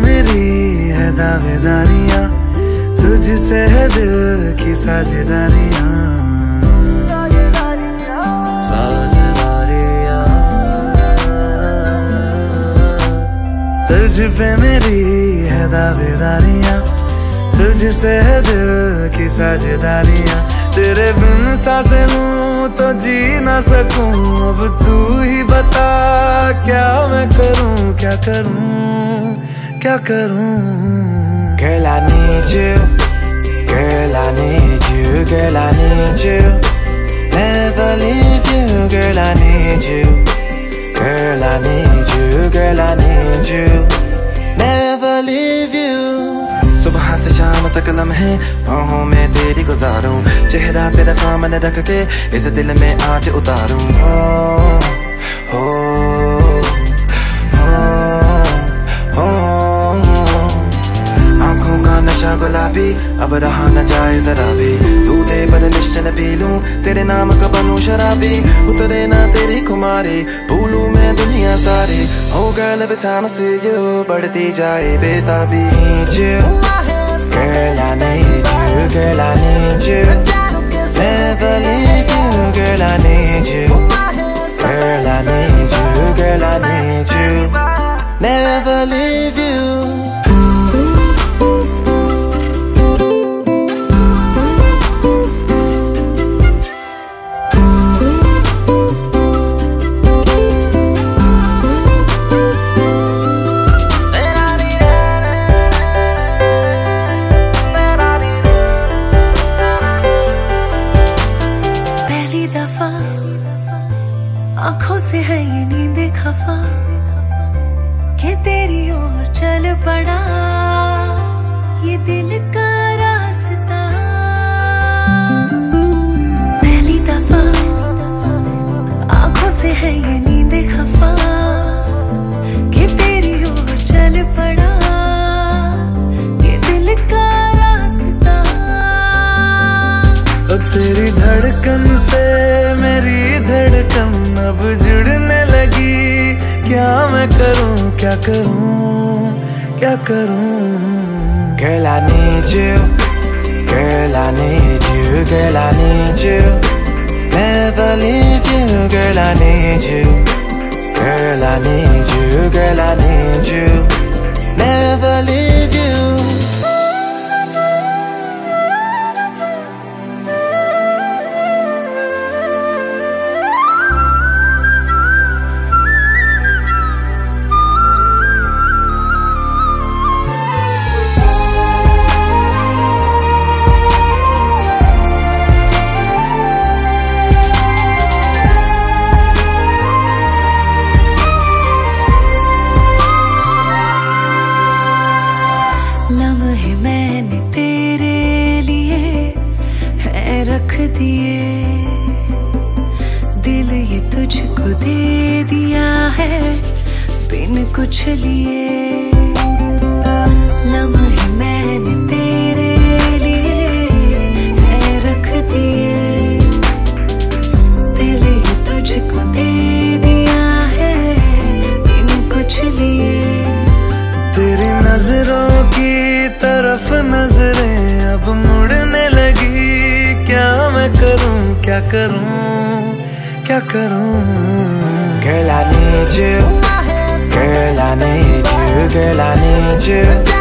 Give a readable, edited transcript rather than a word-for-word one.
मेरी है दावेदारियां, तुझसे है दिल की साझेदारियां। तुझ पे मेरी है दावेदारियां, तुझसे है दिल की साझेदारियां। तेरे बिन सांसें लूं तो जी ना सकूं, अब तू ही बता क्या मैं करूं, क्या करूं, क्या करूं। Girl, I need you, girl, I need you, girl, I need you, never leave you, girl, I need you, girl, I need you, girl, I need you, never leave you। सुबह से शाम तक लम्हे बाहों में तेरी गुजारूं, चेहरा तेरा सामने रख के इस दिल में आज उतारूं। हो आंखों का नशा गुलाबी अब रहा न जाए जरा भी, टूटे पर निश्चन पी लूं, तेरे नाम का बनूं शराबी। उतरे ना तेरी खुमारी, भूलूं मैं दुनिया सारी। Oh girl, every time I see you, बढ़ती जाए बेताबी। Girl, I need you, girl, I need you, never leave you, girl, I need you, girl, I need you, girl, I need you, never leave you। आँखों से है ये नींद खफा कि तेरी ओर चल पड़ा ये दिल का रास्ता। पहली दफा आँखों से है ये नींद खफा कि तेरी ओर चल पड़ा ये दिल का रास्ता। अब तेरी धड़कन से मेरी धड़कन अब जुड़ने लगी, क्या मैं करूं, क्या करूं, क्या करूं। Girl, I need you, girl, I need you, girl, I need you, never leave you, girl, I need you, girl, I need you, girl, I need you, never leave you। लम्हे मैंने तेरे लिए है रख दिए, दिल ये तुझको दे दिया है बिन कुछ लिए। लम्हे मैंने तेरे लिए है रख दिए, दिल ये तुझको दे दिया है बिन कुछ लिए। तेरी नजरों की तरफ नजरें अब मुड़ने लगी, क्या मैं करूं, क्या करूं, क्या करूं। Girl, I need you, girl, I need you, girl, I need you,